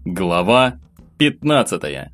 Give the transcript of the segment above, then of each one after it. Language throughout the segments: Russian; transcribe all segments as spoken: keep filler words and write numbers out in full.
Глава пятнадцатая.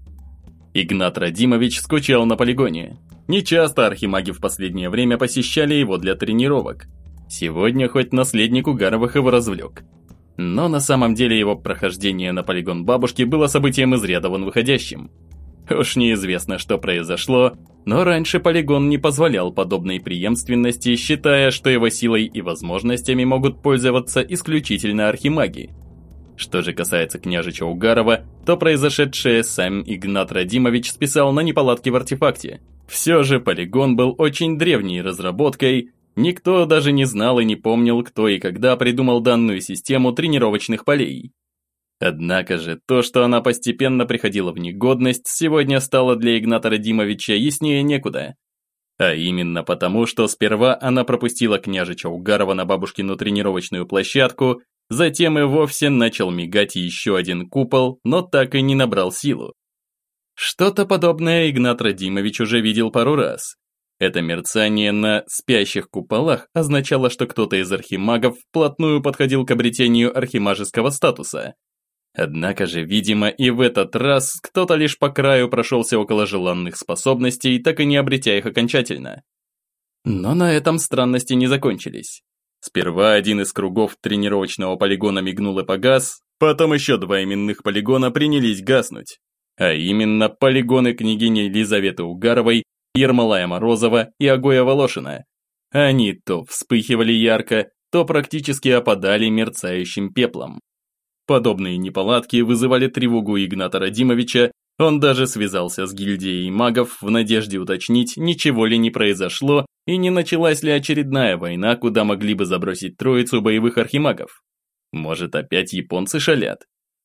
Игнат Радимович скучал на полигоне. Нечасто архимаги в последнее время посещали его для тренировок. Сегодня хоть наследник Угаровых его развлек. Но на самом деле его прохождение на полигон бабушки было событием из ряда вон выходящим. Уж неизвестно, что произошло, но раньше полигон не позволял подобной преемственности, считая, что его силой и возможностями могут пользоваться исключительно архимаги. Что же касается княжича Угарова, то произошедшее сам Игнат Радимович списал на неполадки в артефакте. Все же полигон был очень древней разработкой, никто даже не знал и не помнил, кто и когда придумал данную систему тренировочных полей. Однако же то, что она постепенно приходила в негодность, сегодня стало для Игната Радимовича яснее некуда. А именно потому, что сперва она пропустила княжича Угарова на бабушкину тренировочную площадку, затем и вовсе начал мигать еще один купол, но так и не набрал силу. Что-то подобное Игнат Радимович уже видел пару раз. Это мерцание на спящих куполах означало, что кто-то из архимагов вплотную подходил к обретению архимажеского статуса. Однако же, видимо, и в этот раз кто-то лишь по краю прошелся около желанных способностей, так и не обретя их окончательно. Но на этом странности не закончились. Сперва один из кругов тренировочного полигона мигнул и погас, потом еще два именных полигона принялись гаснуть. А именно полигоны княгини Елизаветы Угаровой, Ермолая Морозова и Агоя Волошина. Они то вспыхивали ярко, то практически опадали мерцающим пеплом. Подобные неполадки вызывали тревогу Игната Радимовича, он даже связался с гильдией магов в надежде уточнить, ничего ли не произошло и не началась ли очередная война, куда могли бы забросить троицу боевых архимагов. Может, опять японцы шалят?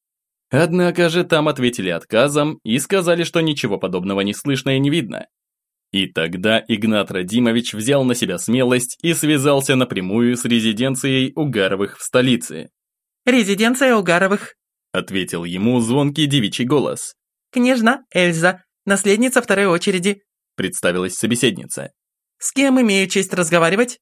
Однако же там ответили отказом и сказали, что ничего подобного не слышно и не видно. И тогда Игнат Радимович взял на себя смелость и связался напрямую с резиденцией Угаровых в столице. «Резиденция Угаровых», — ответил ему звонкий девичий голос. «Княжна Эльза, наследница второй очереди», — представилась собеседница. «С кем имею честь разговаривать?»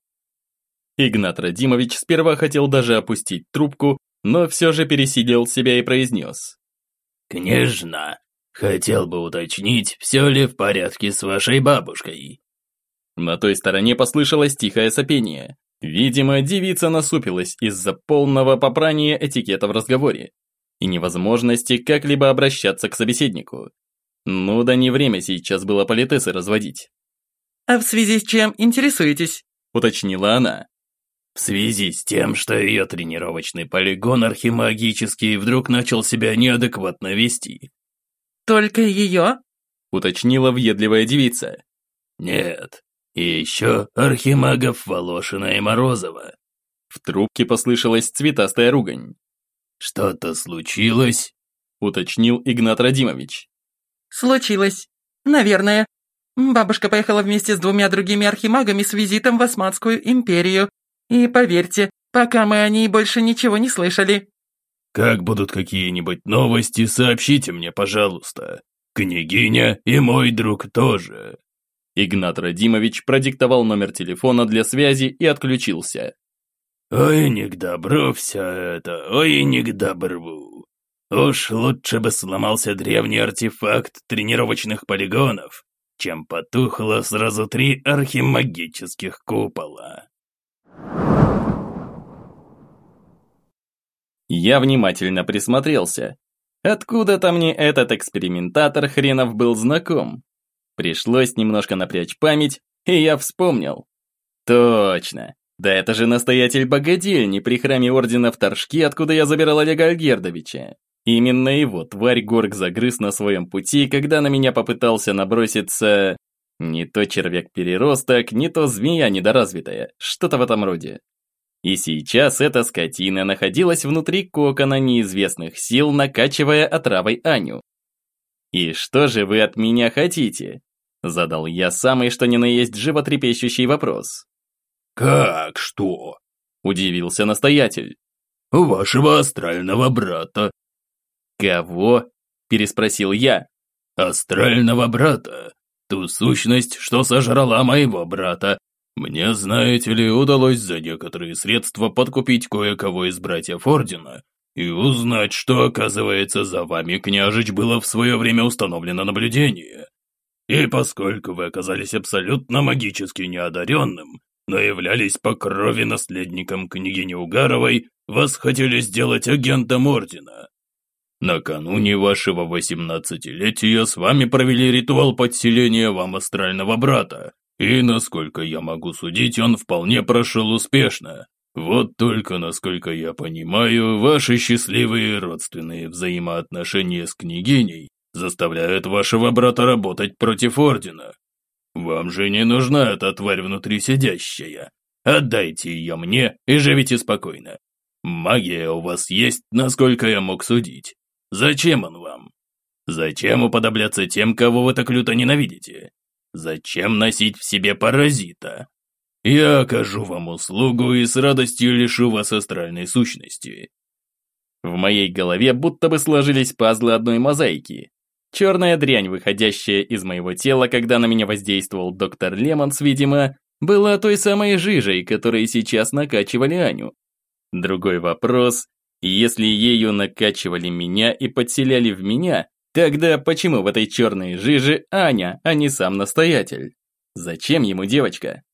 Игнат Радимович сперва хотел даже опустить трубку, но все же пересидел себя и произнес. «Княжна, хотел бы уточнить, все ли в порядке с вашей бабушкой?» На той стороне послышалось тихое сопение. Видимо, девица насупилась из-за полного попрания этикета в разговоре и невозможности как-либо обращаться к собеседнику. Ну да не время сейчас было политесы разводить. «А в связи с чем интересуетесь?» — уточнила она. «В связи с тем, что ее тренировочный полигон архимагический вдруг начал себя неадекватно вести». «Только ее?» — уточнила въедливая девица. «Нет, и еще архимагов Волошина и Морозова». В трубке послышалась цветастая ругань. «Что-то случилось?» — уточнил Игнат Радимович. «Случилось. Наверное. Бабушка поехала вместе с двумя другими архимагами с визитом в Османскую империю. И поверьте, пока мы о ней больше ничего не слышали». «Как будут какие-нибудь новости, сообщите мне, пожалуйста. Княгиня и мой друг тоже». Игнат Радимович продиктовал номер телефона для связи и отключился. «Ой, не к добру все это, ой, не к добру. Уж лучше бы сломался древний артефакт тренировочных полигонов, чем потухло сразу три архимагических купола». Я внимательно присмотрелся. Откуда-то мне этот экспериментатор хренов был знаком. Пришлось немножко напрячь память, и я вспомнил. Точно. Да это же настоятель богадельни при храме ордена в Торжке, откуда я забирал Олега Альгердовича. Именно его тварь Горг загрыз на своем пути, когда на меня попытался наброситься... Не то червяк-переросток, не то змея недоразвитая, что-то в этом роде. И сейчас эта скотина находилась внутри кокона неизвестных сил, накачивая отравой Аню. «И что же вы от меня хотите?» Задал я самый что ни на есть животрепещущий вопрос. «Как что?» – удивился настоятель. «У вашего астрального брата». «Кого?» – переспросил я. «Астрального брата. Ту сущность, что сожрала моего брата. Мне, знаете ли, удалось за некоторые средства подкупить кое-кого из братьев Ордена, И узнать, что, оказывается, за вами, княжич, было в свое время установлено наблюдение. И поскольку вы оказались абсолютно магически неодаренным, но являлись по крови наследником княгини Угаровой, вас хотели сделать агентом Ордена. Накануне вашего восемнадцатилетия с вами провели ритуал подселения вам астрального брата, и, насколько я могу судить, он вполне прошел успешно. Вот только, насколько я понимаю, ваши счастливые родственные взаимоотношения с княгиней заставляют вашего брата работать против Ордена. Вам же не нужна эта тварь внутри сидящая. Отдайте ее мне и живите спокойно. Магия у вас есть, насколько я мог судить. Зачем он вам? Зачем уподобляться тем, кого вы так люто ненавидите? Зачем носить в себе паразита? Я окажу вам услугу и с радостью лишу вас астральной сущности. В моей голове будто бы сложились пазлы одной мозаики. Черная дрянь, выходящая из моего тела, когда на меня воздействовал доктор Лемонс, видимо, была той самой жижей, которой сейчас накачивали Аню. Другой вопрос, если ею накачивали меня и подселяли в меня, тогда почему в этой черной жиже Аня, а не сам настоятель? Зачем ему девочка?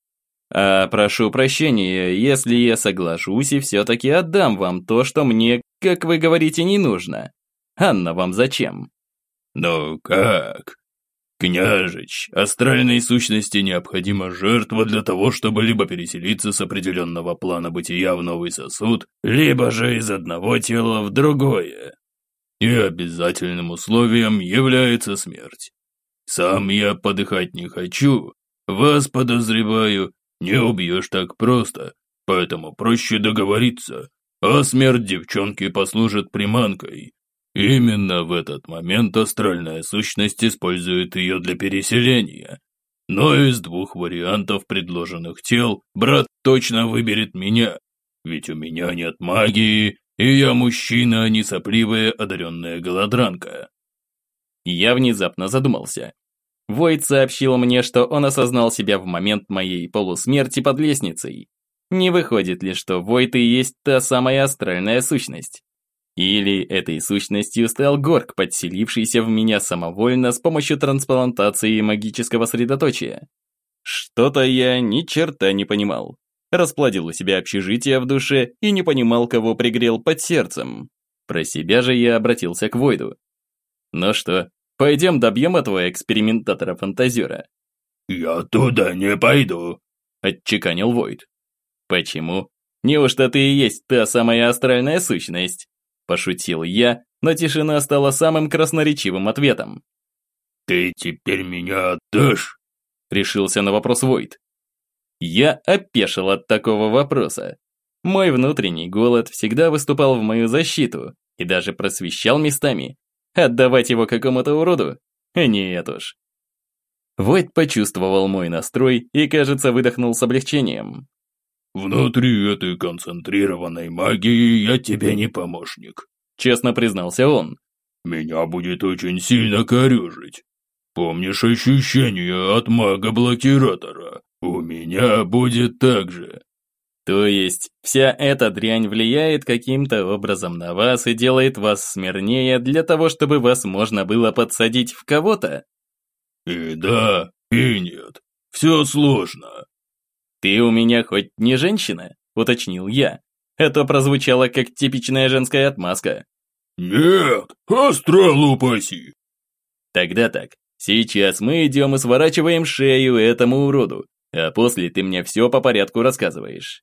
А прошу прощения, если я соглашусь и все-таки отдам вам то, что мне, как вы говорите, не нужно. Анна вам зачем? Ну как? Княжич, астральной сущности необходима жертва для того, чтобы либо переселиться с определенного плана бытия в новый сосуд, либо же из одного тела в другое. И обязательным условием является смерть. Сам я подыхать не хочу, вас подозреваю, не убьешь так просто, поэтому проще договориться, а смерть девчонки послужит приманкой. Именно в этот момент астральная сущность использует ее для переселения. Но из двух вариантов предложенных тел брат точно выберет меня, ведь у меня нет магии, и я мужчина, а не сопливая одаренная голодранка. Я внезапно задумался. Войт сообщил мне, что он осознал себя в момент моей полусмерти под лестницей. Не выходит ли, что Войт и есть та самая астральная сущность? Или этой сущностью стал Горг, подселившийся в меня самовольно с помощью трансплантации магического средоточия? Что-то я ни черта не понимал. Расплодил у себя общежитие в душе и не понимал, кого пригрел под сердцем. Про себя же я обратился к Войду. Ну что, пойдем добьем этого экспериментатора-фантазера? «Я туда не пойду», – отчеканил Войд. «Почему? Неужто ты и есть та самая астральная сущность?» Пошутил я, но тишина стала самым красноречивым ответом. «Ты теперь меня отдашь?» Решился на вопрос Войд. Я опешил от такого вопроса. Мой внутренний голод всегда выступал в мою защиту и даже просвещал местами. Отдавать его какому-то уроду? Нет уж. Войд почувствовал мой настрой и, кажется, выдохнул с облегчением. «Внутри этой концентрированной магии я тебе не помощник», честно признался он. «Меня будет очень сильно корежить. Помнишь ощущение от мага-блокиратора? У меня будет так же». То есть, вся эта дрянь влияет каким-то образом на вас и делает вас смирнее для того, чтобы вас можно было подсадить в кого-то? И да, и нет. Все сложно. «Ты у меня хоть не женщина?» – уточнил я. Это прозвучало как типичная женская отмазка. «Нет, астрал упаси!» «Тогда так, сейчас мы идем и сворачиваем шею этому уроду, а после ты мне все по порядку рассказываешь».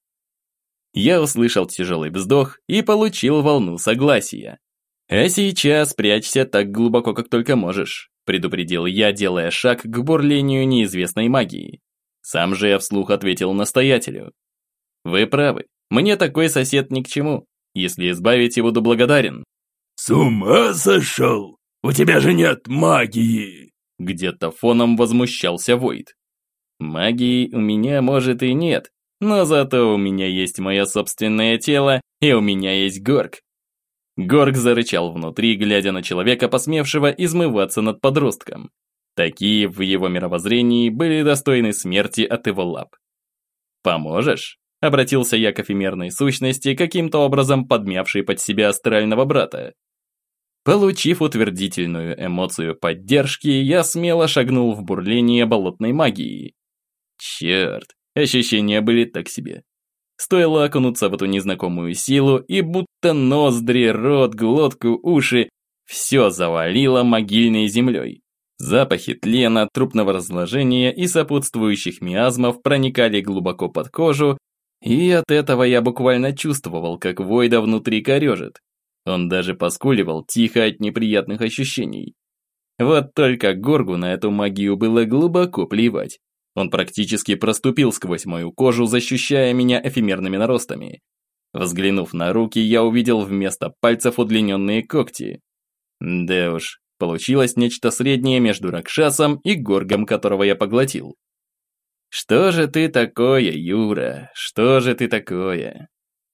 Я услышал тяжелый вздох и получил волну согласия. «А сейчас прячься так глубоко, как только можешь», – предупредил я, делая шаг к бурлению неизвестной магии. Сам же я вслух ответил настоятелю. «Вы правы, мне такой сосед ни к чему. Если избавить, буду благодарен». «С ума сошел? У тебя же нет магии!» Где-то фоном возмущался Войд. «Магии у меня, может, и нет, но зато у меня есть мое собственное тело, и у меня есть Горг». Горг зарычал внутри, глядя на человека, посмевшего измываться над подростком. Такие в его мировоззрении были достойны смерти от его лап. «Поможешь?» – Обратился я к эфемерной сущности, каким-то образом подмявшей под себя астрального брата. Получив утвердительную эмоцию поддержки, я смело шагнул в бурление болотной магии. Черт, ощущения были так себе. Стоило окунуться в эту незнакомую силу, и будто ноздри, рот, глотку, уши – все завалило могильной землей. Запахи тлена, трупного разложения и сопутствующих миазмов проникали глубоко под кожу, и от этого я буквально чувствовал, как Войда внутри корежит. Он даже поскуливал тихо от неприятных ощущений. Вот только Горгу на эту магию было глубоко плевать. Он практически проступил сквозь мою кожу, защищая меня эфемерными наростами. Взглянув на руки, я увидел вместо пальцев удлиненные когти. Да уж, получилось нечто среднее между Ракшасом и Горгом, которого я поглотил. Что же ты такое, Юра? Что же ты такое?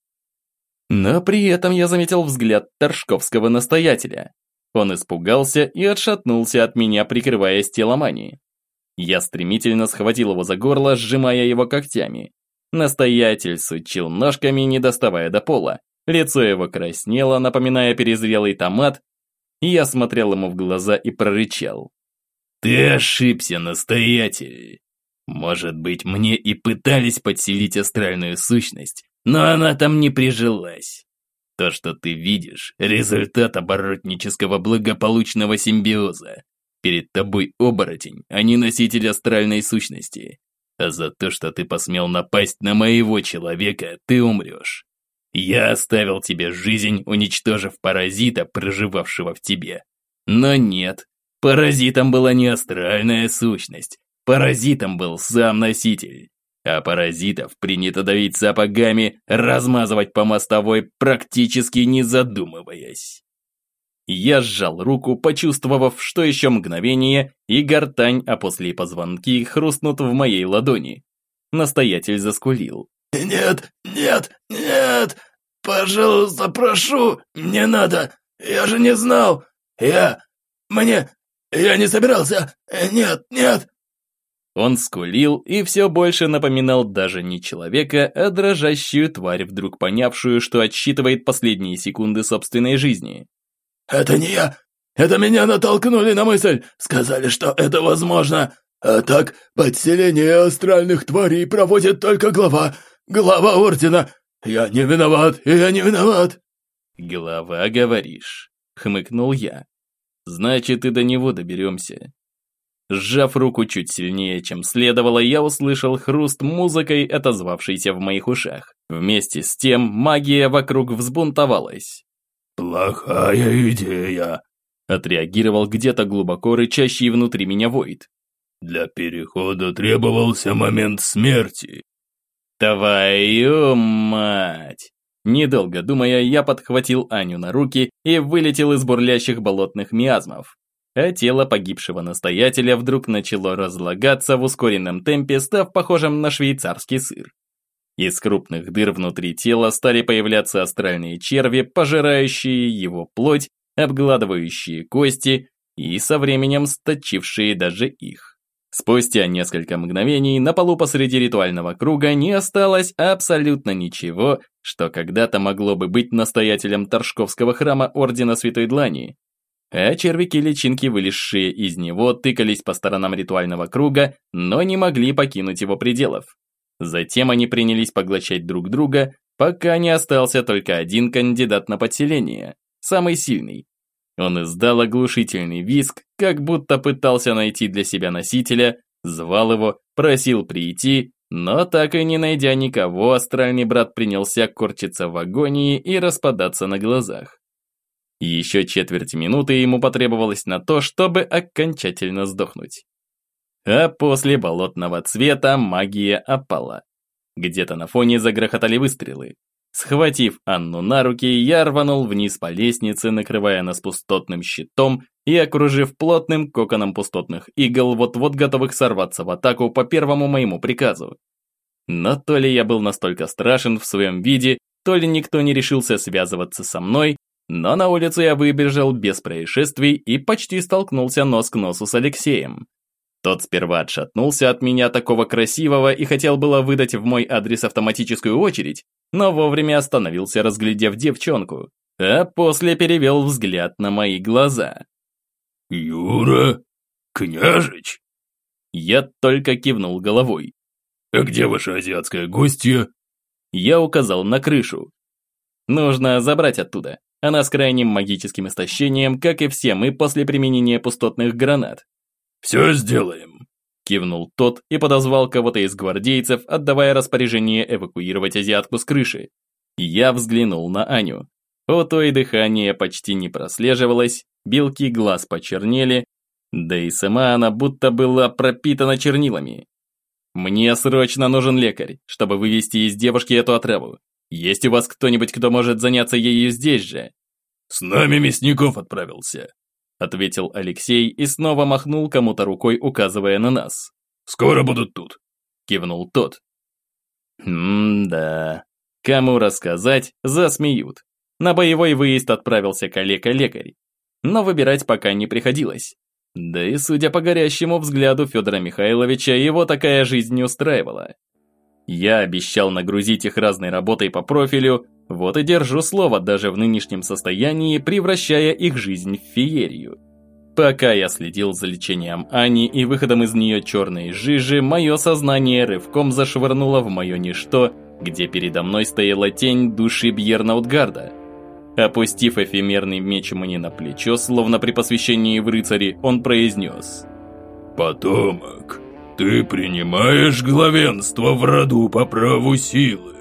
Но при этом я заметил взгляд торжковского настоятеля. Он испугался и отшатнулся от меня, прикрываясь теломанией. Я стремительно схватил его за горло, сжимая его когтями. Настоятель сучил ножками, не доставая до пола. Лицо его краснело, напоминая перезрелый томат. Я смотрел ему в глаза и прорычал. «Ты ошибся, настоятель. Может быть, мне и пытались подселить астральную сущность, но она там не прижилась. То, что ты видишь, результат оборотнического благополучного симбиоза. Перед тобой оборотень, а не носитель астральной сущности. А за то, что ты посмел напасть на моего человека, ты умрешь. Я оставил тебе жизнь, уничтожив паразита, проживавшего в тебе. Но нет, паразитом была не астральная сущность. Паразитом был сам носитель. А паразитов принято давить сапогами, размазывать по мостовой, практически не задумываясь. Я сжал руку, почувствовав, что еще мгновение, и гортань, а после и позвонки хрустнут в моей ладони. Настоятель заскулил. «Нет, нет, нет! Пожалуйста, прошу, не надо! Я же не знал! Я... мне... я не собирался! Нет, нет!» Он скулил и все больше напоминал даже не человека, а дрожащую тварь, вдруг понявшую, что отсчитывает последние секунды собственной жизни. «Это не я! Это меня натолкнули на мысль! Сказали, что это возможно! А так, подселение астральных тварей проводит только глава, глава ордена! Я не виноват, я не виноват!» «Глава, говоришь?» — хмыкнул я. «Значит, и до него доберемся». Сжав руку чуть сильнее, чем следовало, я услышал хруст музыкой, отозвавшейся в моих ушах. Вместе с тем магия вокруг взбунтовалась. «Плохая идея», — отреагировал где-то глубоко рычащий внутри меня Войд. «Для перехода требовался момент смерти». «Твою мать!» Недолго думая, я подхватил Аню на руки и вылетел из бурлящих болотных миазмов. А тело погибшего настоятеля вдруг начало разлагаться в ускоренном темпе, став похожим на швейцарский сыр. Из крупных дыр внутри тела стали появляться астральные черви, пожирающие его плоть, обгладывающие кости и со временем сточившие даже их. Спустя несколько мгновений на полу посреди ритуального круга не осталось абсолютно ничего, что когда-то могло бы быть настоятелем Торжковского храма Ордена Святой Длани. А червяки-личинки, вылезшие из него, тыкались по сторонам ритуального круга, но не могли покинуть его пределов. Затем они принялись поглощать друг друга, пока не остался только один кандидат на подселение, самый сильный. Он издал оглушительный визг, как будто пытался найти для себя носителя, звал его, просил прийти, но так и не найдя никого, астральный брат принялся корчиться в агонии и распадаться на глазах. Еще четверть минуты ему потребовалось на то, чтобы окончательно сдохнуть. А после болотного цвета магия опала. Где-то на фоне загрохотали выстрелы. Схватив Анну на руки, я рванул вниз по лестнице, накрывая нас пустотным щитом и окружив плотным коконом пустотных игл, вот-вот готовых сорваться в атаку по первому моему приказу. Но то ли я был настолько страшен в своем виде, то ли никто не решился связываться со мной, но на улицу я выбежал без происшествий и почти столкнулся нос к носу с Алексеем. Тот сперва отшатнулся от меня такого красивого и хотел было выдать в мой адрес автоматическую очередь, но вовремя остановился, разглядев девчонку, а после перевел взгляд на мои глаза. «Юра? Княжич?» Я только кивнул головой. «А где ваша азиатская гостья?» Я указал на крышу. Нужно забрать оттуда. Она с крайним магическим истощением, как и все мы после применения пустотных гранат. «Все сделаем», – кивнул тот и подозвал кого-то из гвардейцев, отдавая распоряжение эвакуировать азиатку с крыши. Я взглянул на Аню. У той дыхание почти не прослеживалось, белки глаз почернели, да и сама она будто была пропитана чернилами. «Мне срочно нужен лекарь, чтобы вывести из девушки эту отраву. Есть у вас кто-нибудь, кто может заняться ею здесь же?» «С нами Мясников отправился», – ответил Алексей и снова махнул кому-то рукой, указывая на нас. «Скоро будут тут», – кивнул тот. «М-да. Кому рассказать, засмеют. На боевой выезд отправился калека-лекарь. Но выбирать пока не приходилось. Да и судя по горящему взгляду Федора Михайловича, его такая жизнь не устраивала. Я обещал нагрузить их разной работой по профилю, вот и держу слово даже в нынешнем состоянии, превращая их жизнь в феерию. Пока я следил за лечением Ани и выходом из нее черной жижи, мое сознание рывком зашвырнуло в мое ничто, где передо мной стояла тень души Бьерна Утгарда. Опустив эфемерный меч мне на плечо, словно при посвящении в рыцари, он произнес: «Потомок, ты принимаешь главенство в роду по праву силы?»